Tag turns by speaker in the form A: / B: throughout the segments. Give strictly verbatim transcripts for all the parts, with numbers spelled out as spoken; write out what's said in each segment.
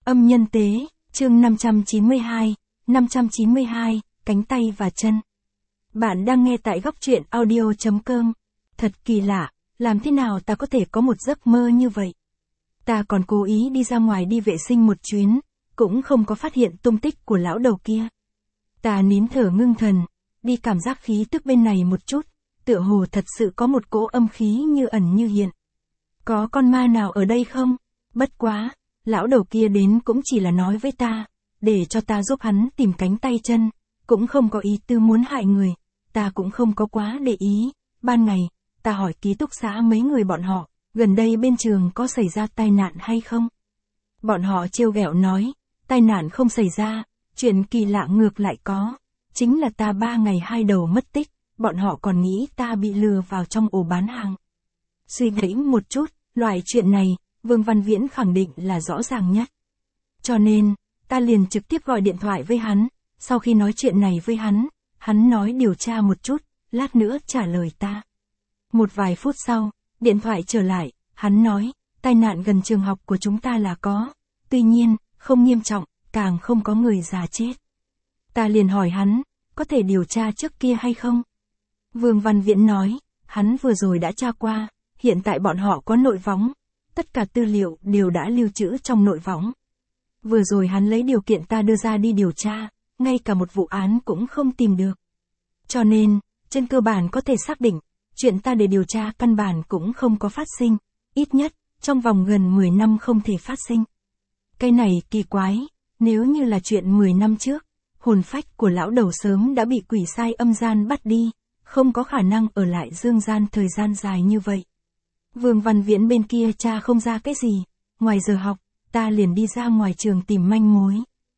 A: Âm nhân tế, chương năm trăm chín mươi hai, năm trăm chín mươi hai, cánh tay và chân. Bạn đang nghe tại góc truyện audio chấm com. Thật kỳ lạ, làm thế nào ta có thể có một giấc mơ như vậy? Ta còn cố ý đi ra ngoài đi vệ sinh một chuyến, cũng không có phát hiện tung tích của lão đầu kia. Ta nín thở ngưng thần, đi cảm giác khí tức bên này một chút, tựa hồ thật sự có một cỗ âm khí như ẩn như hiện. Có con ma nào ở đây không? Bất quá, lão đầu kia đến cũng chỉ là nói với ta, để cho ta giúp hắn tìm cánh tay chân, cũng không có ý tư muốn hại người, ta cũng không có quá để ý. Ban ngày, ta hỏi ký túc xá mấy người bọn họ, gần đây bên trường có xảy ra tai nạn hay không? Bọn họ trêu ghẹo nói, tai nạn không xảy ra, chuyện kỳ lạ ngược lại có, chính là ta ba ngày hai đầu mất tích, bọn họ còn nghĩ ta bị lừa vào trong ổ bán hàng. Suy nghĩ một chút, loại chuyện này, Vương Văn Viễn khẳng định là rõ ràng nhất. Cho nên, ta liền trực tiếp gọi điện thoại với hắn, sau khi nói chuyện này với hắn, hắn nói điều tra một chút, lát nữa trả lời ta. Một vài phút sau, điện thoại trở lại, hắn nói, tai nạn gần trường học của chúng ta là có, tuy nhiên, không nghiêm trọng, càng không có người già chết. Ta liền hỏi hắn, có thể điều tra trước kia hay không? Vương Văn Viễn nói, hắn vừa rồi đã tra qua, hiện tại bọn họ có nội võng, tất cả tư liệu đều đã lưu trữ trong nội võng. Vừa rồi hắn lấy điều kiện ta đưa ra đi điều tra, ngay cả một vụ án cũng không tìm được. Cho nên, trên cơ bản có thể xác định, chuyện ta để điều tra căn bản cũng không có phát sinh, ít nhất, trong vòng gần mười năm không thể phát sinh. Cái này kỳ quái, nếu như là chuyện mười năm trước, hồn phách của lão đầu sớm đã bị quỷ sai âm gian bắt đi, không có khả năng ở lại dương gian thời gian dài như vậy. Vương Văn Viễn bên kia cha không ra cái gì, ngoài giờ học, ta liền đi ra ngoài trường tìm manh mối.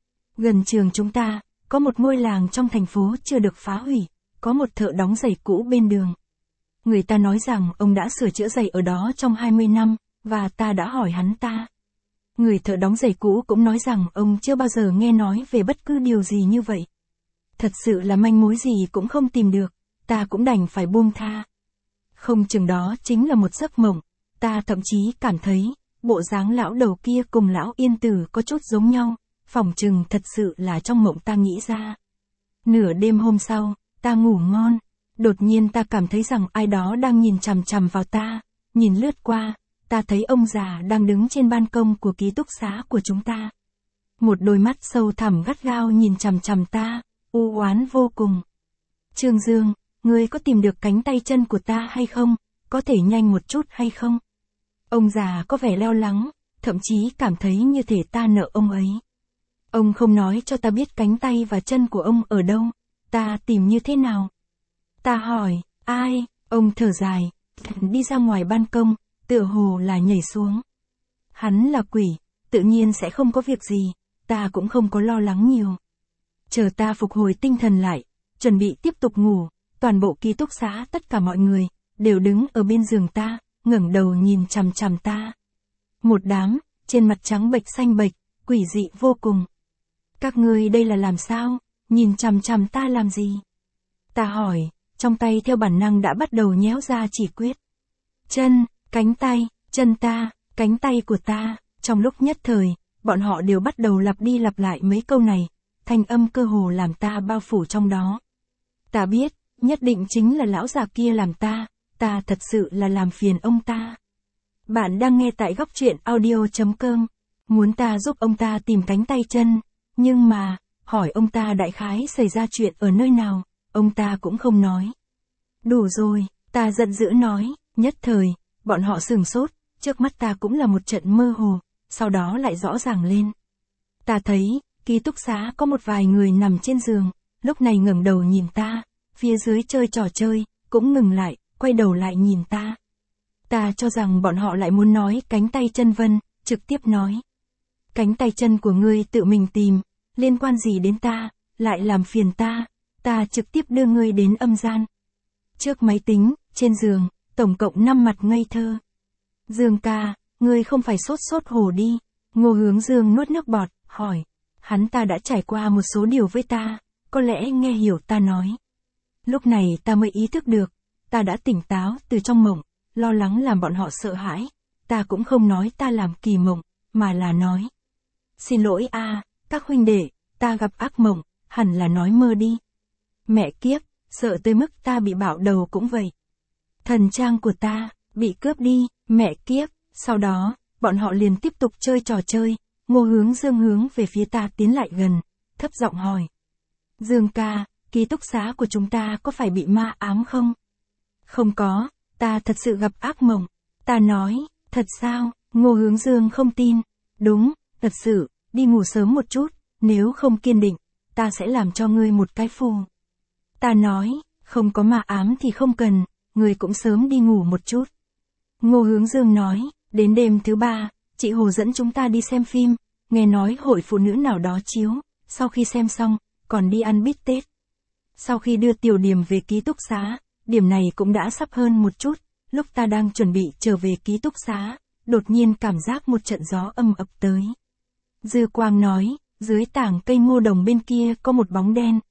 A: Gần trường chúng ta, có một ngôi làng trong thành phố chưa được phá hủy, có một thợ đóng giày cũ bên đường. Người ta nói rằng ông đã sửa chữa giày ở đó trong hai mươi năm, và ta đã hỏi hắn ta. Người thợ đóng giày cũ cũng nói rằng ông chưa bao giờ nghe nói về bất cứ điều gì như vậy. Thật sự là manh mối gì cũng không tìm được, ta cũng đành phải buông tha. Không chừng đó chính là một giấc mộng, ta thậm chí cảm thấy, bộ dáng lão đầu kia cùng lão yên tử có chút giống nhau, phỏng chừng thật sự là trong mộng ta nghĩ ra. Nửa đêm hôm sau, ta ngủ ngon, đột nhiên ta cảm thấy rằng ai đó đang nhìn chằm chằm vào ta, nhìn lướt qua, ta thấy ông già đang đứng trên ban công của ký túc xá của chúng ta. Một đôi mắt sâu thẳm gắt gao nhìn chằm chằm ta, u oán vô cùng. Trương Dương, ngươi có tìm được cánh tay chân của ta hay không, có thể nhanh một chút hay không? Ông già có vẻ lo lắng, thậm chí cảm thấy như thể ta nợ ông ấy. Ông không nói cho ta biết cánh tay và chân của ông ở đâu, ta tìm như thế nào? Ta hỏi, ai? Ông thở dài, đi ra ngoài ban công, tựa hồ là nhảy xuống. Hắn là quỷ, tự nhiên sẽ không có việc gì, ta cũng không có lo lắng nhiều. Chờ ta phục hồi tinh thần lại, chuẩn bị tiếp tục ngủ, toàn bộ ký túc xá tất cả mọi người, đều đứng ở bên giường ta, ngẩng đầu nhìn chằm chằm ta. Một đám, trên mặt trắng bệch xanh bệch, quỷ dị vô cùng. Các ngươi đây là làm sao, nhìn chằm chằm ta làm gì? Ta hỏi, trong tay theo bản năng đã bắt đầu nhéo ra chỉ quyết. Chân, cánh tay, chân ta, cánh tay của ta, trong lúc nhất thời, bọn họ đều bắt đầu lặp đi lặp lại mấy câu này, thanh âm cơ hồ làm ta bao phủ trong đó. Ta biết, nhất định chính là lão già kia làm ta, ta thật sự là làm phiền ông ta. Bạn đang nghe tại góc truyện audio chấm com, muốn ta giúp ông ta tìm cánh tay chân, nhưng mà, hỏi ông ta đại khái xảy ra chuyện ở nơi nào, ông ta cũng không nói. Đủ rồi, ta giận dữ nói, nhất thời, bọn họ sửng sốt, trước mắt ta cũng là một trận mơ hồ, sau đó lại rõ ràng lên. Ta thấy, ký túc xá có một vài người nằm trên giường, lúc này ngẩng đầu nhìn ta, phía dưới chơi trò chơi, cũng ngừng lại, quay đầu lại nhìn ta. Ta cho rằng bọn họ lại muốn nói cánh tay chân Vân, trực tiếp nói. Cánh tay chân của ngươi tự mình tìm, liên quan gì đến ta, lại làm phiền ta, ta trực tiếp đưa ngươi đến âm gian. Trước máy tính, trên giường, tổng cộng năm mặt ngây thơ. Dương ca, ngươi không phải sốt sốt hổ đi. Ngô Hướng Dương nuốt nước bọt, hỏi. Hắn ta đã trải qua một số điều với ta, có lẽ nghe hiểu ta nói. Lúc này ta mới ý thức được, ta đã tỉnh táo từ trong mộng, lo lắng làm bọn họ sợ hãi. Ta cũng không nói ta làm kỳ mộng, mà là nói. Xin lỗi a, các huynh đệ, ta gặp ác mộng, hẳn là nói mơ đi. Mẹ kiếp, sợ tới mức ta bị bạo đầu cũng vậy. Thần trang của ta, bị cướp đi, mẹ kiếp, sau đó, bọn họ liền tiếp tục chơi trò chơi, Ngô Hướng Dương hướng về phía ta tiến lại gần, thấp giọng hỏi. Dương ca, ký túc xá của chúng ta có phải bị ma ám không? Không có, ta thật sự gặp ác mộng. Ta nói, thật sao? Ngô Hướng Dương không tin. Đúng, thật sự, đi ngủ sớm một chút, nếu không kiên định, ta sẽ làm cho ngươi một cái phù. Ta nói, không có ma ám thì không cần, ngươi cũng sớm đi ngủ một chút. Ngô Hướng Dương nói, đến đêm thứ ba, chị Hồ dẫn chúng ta đi xem phim, nghe nói hội phụ nữ nào đó chiếu, sau khi xem xong, còn đi ăn bít tết. Sau khi đưa Tiểu Điểm về ký túc xá, điểm này cũng đã sắp hơn một chút, lúc ta đang chuẩn bị trở về ký túc xá, đột nhiên cảm giác một trận gió âm ập tới. Dư Quang nói, dưới tảng cây ngô đồng bên kia có một bóng đen.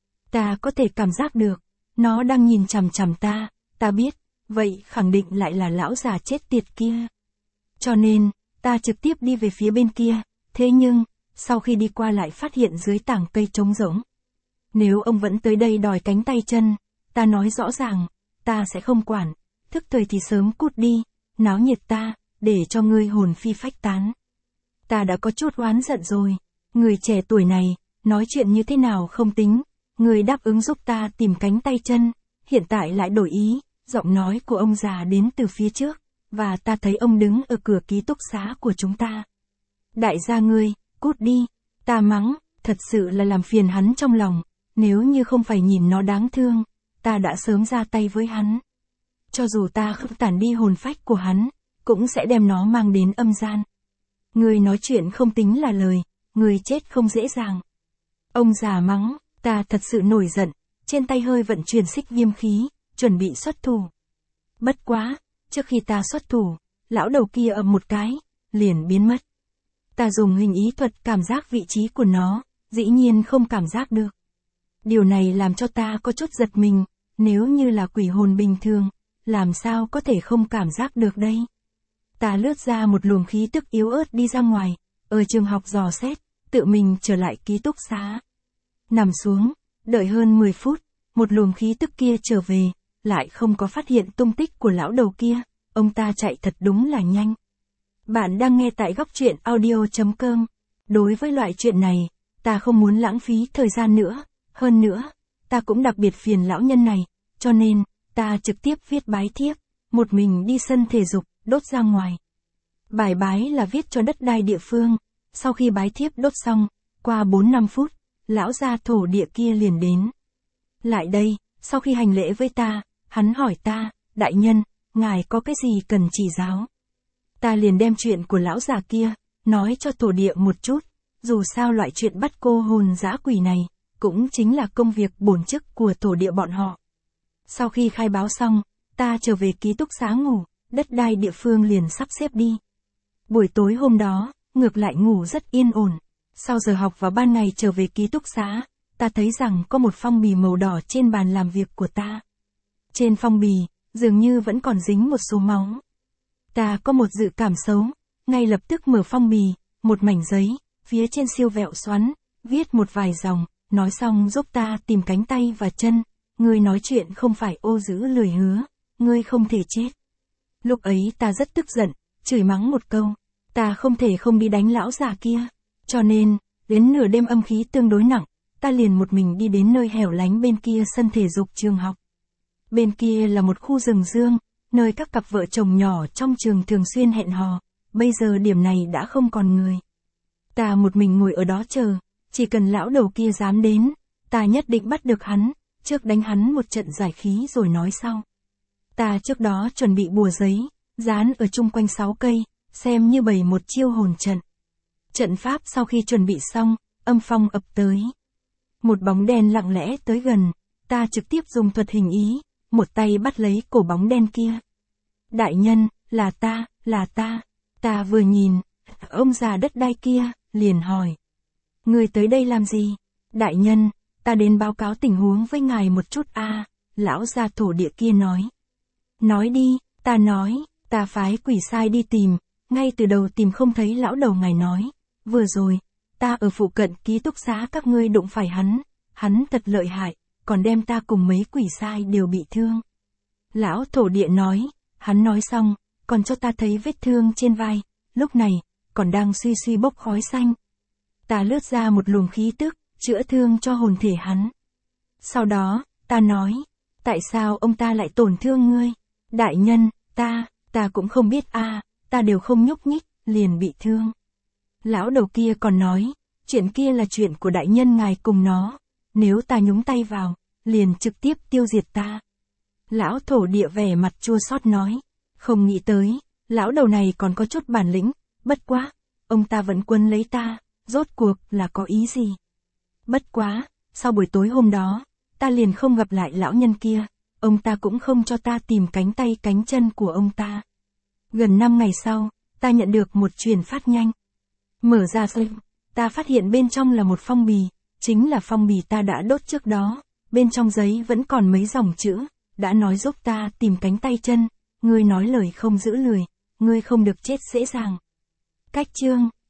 A: Ta có thể cảm giác được, nó đang nhìn chằm chằm ta, ta biết, vậy khẳng định lại là lão già chết tiệt kia. Cho nên, ta trực tiếp đi về phía bên kia, thế nhưng, sau khi đi qua lại phát hiện dưới tảng cây trống rỗng. Nếu ông vẫn tới đây đòi cánh tay chân, ta nói rõ ràng, ta sẽ không quản, thức thời thì sớm cút đi, náo nhiệt ta, để cho ngươi hồn phi phách tán. Ta đã có chút oán giận rồi, người trẻ tuổi này, nói chuyện như thế nào không tính, người đáp ứng giúp ta tìm cánh tay chân, hiện tại lại đổi ý, giọng nói của ông già đến từ phía trước, và ta thấy ông đứng ở cửa ký túc xá của chúng ta. Đại gia ngươi, cút đi, ta mắng, thật sự là làm phiền hắn trong lòng, nếu như không phải nhìn nó đáng thương, ta đã sớm ra tay với hắn. Cho dù ta không tản đi hồn phách của hắn, cũng sẽ đem nó mang đến âm gian. Người nói chuyện không tính là lời, người chết không dễ dàng. Ông già mắng, ta thật sự nổi giận, trên tay hơi vận chuyển xích viêm khí, chuẩn bị xuất thủ. Bất quá, trước khi ta xuất thủ, lão đầu kia ầm một cái, liền biến mất. Ta dùng hình ý thuật cảm giác vị trí của nó, dĩ nhiên không cảm giác được. Điều này làm cho ta có chút giật mình, nếu như là quỷ hồn bình thường, làm sao có thể không cảm giác được đây? Ta lướt ra một luồng khí tức yếu ớt đi ra ngoài, ở trường học dò xét, tự mình trở lại ký túc xá. Nằm xuống, đợi hơn mười phút, một luồng khí tức kia trở về, lại không có phát hiện tung tích của lão đầu kia, ông ta chạy thật đúng là nhanh. Bạn đang nghe tại góc truyện audio chấm com. Đối với loại chuyện này, ta không muốn lãng phí thời gian nữa, hơn nữa, ta cũng đặc biệt phiền lão nhân này, cho nên, ta trực tiếp viết bái thiếp, một mình đi sân thể dục, đốt ra ngoài. Bài bái là viết cho đất đai địa phương, sau khi bái thiếp đốt xong, qua bốn năm phút, lão gia thổ địa kia liền đến. Lại đây, sau khi hành lễ với ta, hắn hỏi ta, đại nhân, ngài có cái gì cần chỉ giáo? Ta liền đem chuyện của lão già kia, nói cho thổ địa một chút, dù sao loại chuyện bắt cô hồn dã quỷ này, cũng chính là công việc bổn chức của thổ địa bọn họ. Sau khi khai báo xong, ta trở về ký túc xá ngủ, đất đai địa phương liền sắp xếp đi. Buổi tối hôm đó, ngược lại ngủ rất yên ổn. Sau giờ học và ban ngày trở về ký túc xá, ta thấy rằng có một phong bì màu đỏ trên bàn làm việc của ta. Trên phong bì, dường như vẫn còn dính một số máu. Ta có một dự cảm xấu, ngay lập tức mở phong bì, một mảnh giấy, phía trên siêu vẹo xoắn, viết một vài dòng, nói xong giúp ta tìm cánh tay và chân. Ngươi nói chuyện không phải ô giữ lời hứa, ngươi không thể chết. Lúc ấy ta rất tức giận, chửi mắng một câu, ta không thể không đi đánh lão già kia. Cho nên, đến nửa đêm âm khí tương đối nặng, ta liền một mình đi đến nơi hẻo lánh bên kia sân thể dục trường học. Bên kia là một khu rừng dương, nơi các cặp vợ chồng nhỏ trong trường thường xuyên hẹn hò, bây giờ điểm này đã không còn người. Ta một mình ngồi ở đó chờ, chỉ cần lão đầu kia dám đến, ta nhất định bắt được hắn, trước đánh hắn một trận giải khí rồi nói sau. Ta trước đó chuẩn bị bùa giấy, dán ở chung quanh sáu cây, xem như bày một chiêu hồn trận. Trận pháp sau khi chuẩn bị xong, âm phong ập tới. Một bóng đen lặng lẽ tới gần, ta trực tiếp dùng thuật hình ý, một tay bắt lấy cổ bóng đen kia. Đại nhân, là ta, là ta. Ta vừa nhìn, ông già đất đai kia, liền hỏi. Người tới đây làm gì? Đại nhân, ta đến báo cáo tình huống với ngài một chút a. À, lão già thổ địa kia nói. Nói đi, ta nói, ta phái quỷ sai đi tìm, ngay từ đầu tìm không thấy lão đầu ngài nói. Vừa rồi, ta ở phụ cận ký túc xá các ngươi đụng phải hắn, hắn thật lợi hại, còn đem ta cùng mấy quỷ sai đều bị thương. Lão thổ địa nói, hắn nói xong, còn cho ta thấy vết thương trên vai, lúc này, còn đang suy suy bốc khói xanh. Ta lướt ra một luồng khí tức, chữa thương cho hồn thể hắn. Sau đó, ta nói, tại sao ông ta lại tổn thương ngươi? Đại nhân, ta, ta cũng không biết a, à, ta đều không nhúc nhích, liền bị thương. Lão đầu kia còn nói, chuyện kia là chuyện của đại nhân ngài cùng nó, nếu ta nhúng tay vào, liền trực tiếp tiêu diệt ta. Lão thổ địa vẻ mặt chua xót nói, không nghĩ tới, lão đầu này còn có chút bản lĩnh, bất quá, ông ta vẫn quấn lấy ta, rốt cuộc là có ý gì? Bất quá, sau buổi tối hôm đó, ta liền không gặp lại lão nhân kia, ông ta cũng không cho ta tìm cánh tay cánh chân của ông ta. Gần năm ngày sau, ta nhận được một truyền phát nhanh. Mở ra xem, ta phát hiện bên trong là một phong bì, chính là phong bì ta đã đốt trước đó, bên trong giấy vẫn còn mấy dòng chữ, đã nói giúp ta tìm cánh tay chân, ngươi nói lời không giữ lời, ngươi không được chết dễ dàng. Cách chương